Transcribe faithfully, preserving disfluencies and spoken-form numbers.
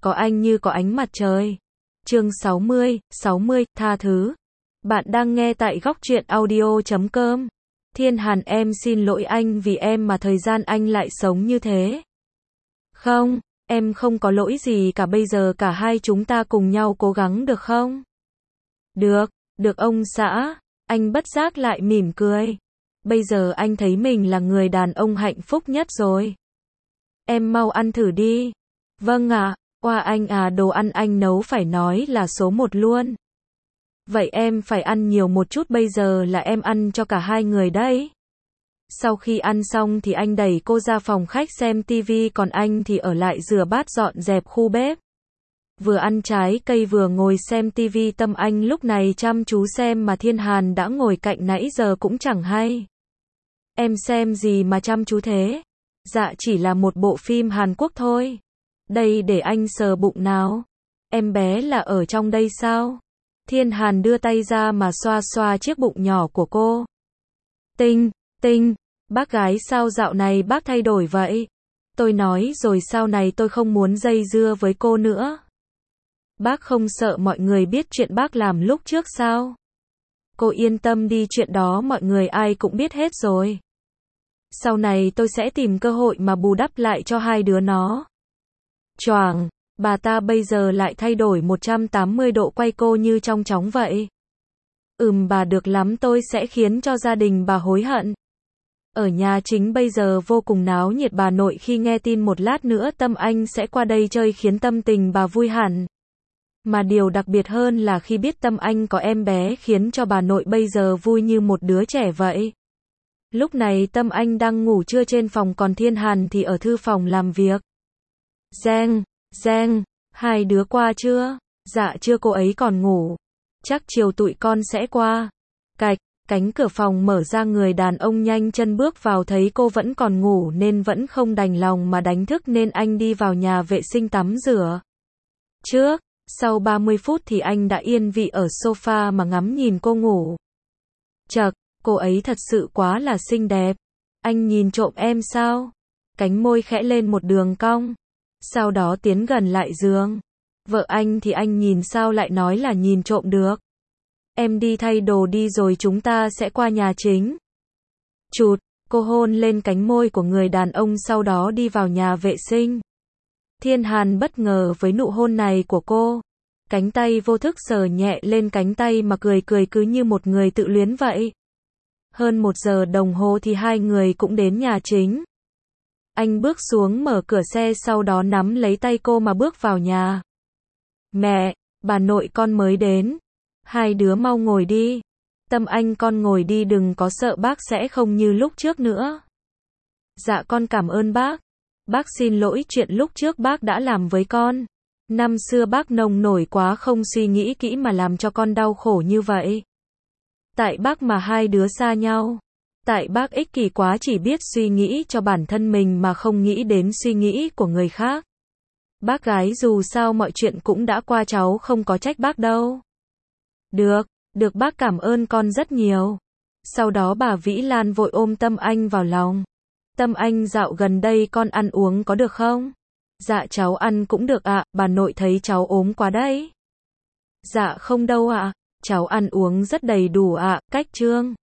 có anh như có ánh mặt trời. Chương sáu mươi, sáu mươi, tha thứ. Bạn đang nghe tại góc truyện audio chấm com. Thiên Hàn, em xin lỗi anh vì em mà thời gian anh lại sống như thế. Không, em không có lỗi gì cả, bây giờ cả hai chúng ta cùng nhau cố gắng được không? Được, được ông xã. Anh bất giác lại mỉm cười. Bây giờ anh thấy mình là người đàn ông hạnh phúc nhất rồi. Em mau ăn thử đi. Vâng ạ, oa anh à, đồ ăn anh nấu phải nói là số một luôn. Vậy em phải ăn nhiều một chút, bây giờ là em ăn cho cả hai người đấy. Sau khi ăn xong thì anh đẩy cô ra phòng khách xem tivi, còn anh thì ở lại rửa bát dọn dẹp khu bếp. Vừa ăn trái cây vừa ngồi xem tivi, tâm anh lúc này chăm chú xem mà Thiên Hàn đã ngồi cạnh nãy giờ cũng chẳng hay. Em xem gì mà chăm chú thế? Dạ chỉ là một bộ phim Hàn Quốc thôi. Đây để anh sờ bụng nào. Em bé là ở trong đây sao? Thiên Hàn đưa tay ra mà xoa xoa chiếc bụng nhỏ của cô. Tinh, Tinh, bác gái sao dạo này bác thay đổi vậy? Tôi nói rồi, sau này tôi không muốn dây dưa với cô nữa. Bác không sợ mọi người biết chuyện bác làm lúc trước sao? Cô yên tâm đi, chuyện đó mọi người ai cũng biết hết rồi. Sau này tôi sẽ tìm cơ hội mà bù đắp lại cho hai đứa nó. Choàng, bà ta bây giờ lại thay đổi một trăm tám mươi độ, quay cô như trong chóng vậy. Ừm, bà được lắm, tôi sẽ khiến cho gia đình bà hối hận. Ở nhà chính bây giờ vô cùng náo nhiệt, bà nội khi nghe tin một lát nữa Tâm Anh sẽ qua đây chơi khiến tâm tình bà vui hẳn. Mà điều đặc biệt hơn là khi biết Tâm Anh có em bé khiến cho bà nội bây giờ vui như một đứa trẻ vậy. Lúc này Tâm Anh đang ngủ trưa trên phòng, còn Thiên Hàn thì ở thư phòng làm việc. Giang, Giang, hai đứa qua chưa? Dạ chưa, cô ấy còn ngủ. Chắc chiều tụi con sẽ qua. Cạch, cánh cửa phòng mở ra, người đàn ông nhanh chân bước vào, thấy cô vẫn còn ngủ nên vẫn không đành lòng mà đánh thức, nên anh đi vào nhà vệ sinh tắm rửa. Trước, sau ba mươi phút thì anh đã yên vị ở sofa mà ngắm nhìn cô ngủ. Chậc, cô ấy thật sự quá là xinh đẹp. Anh nhìn trộm em sao? Cánh môi khẽ lên một đường cong. Sau đó tiến gần lại giường. Vợ anh thì anh nhìn sao lại nói là nhìn trộm được. Em đi thay đồ đi rồi chúng ta sẽ qua nhà chính. Chụt, cô hôn lên cánh môi của người đàn ông, sau đó đi vào nhà vệ sinh. Thiên Hàn bất ngờ với nụ hôn này của cô. Cánh tay vô thức sờ nhẹ lên cánh tay mà cười cười cứ như một người tự luyến vậy. Hơn một giờ đồng hồ thì hai người cũng đến nhà chính. Anh bước xuống mở cửa xe, sau đó nắm lấy tay cô mà bước vào nhà. Mẹ, bà nội con mới đến. Hai đứa mau ngồi đi. Tâm Anh, con ngồi đi, đừng có sợ, bác sẽ không như lúc trước nữa. Dạ con cảm ơn bác. Bác xin lỗi chuyện lúc trước bác đã làm với con. Năm xưa bác nông nổi quá, không suy nghĩ kỹ mà làm cho con đau khổ như vậy. Tại bác mà hai đứa xa nhau. Tại bác ích kỷ quá, chỉ biết suy nghĩ cho bản thân mình mà không nghĩ đến suy nghĩ của người khác. Bác gái, dù sao mọi chuyện cũng đã qua, cháu không có trách bác đâu. Được, được, bác cảm ơn con rất nhiều. Sau đó bà Vĩ Lan vội ôm Tâm Anh vào lòng. Tâm Anh, dạo gần đây con ăn uống có được không? Dạ cháu ăn cũng được ạ, bà nội thấy cháu ốm quá đấy. Dạ không đâu ạ, cháu ăn uống rất đầy đủ ạ. Cách Trương.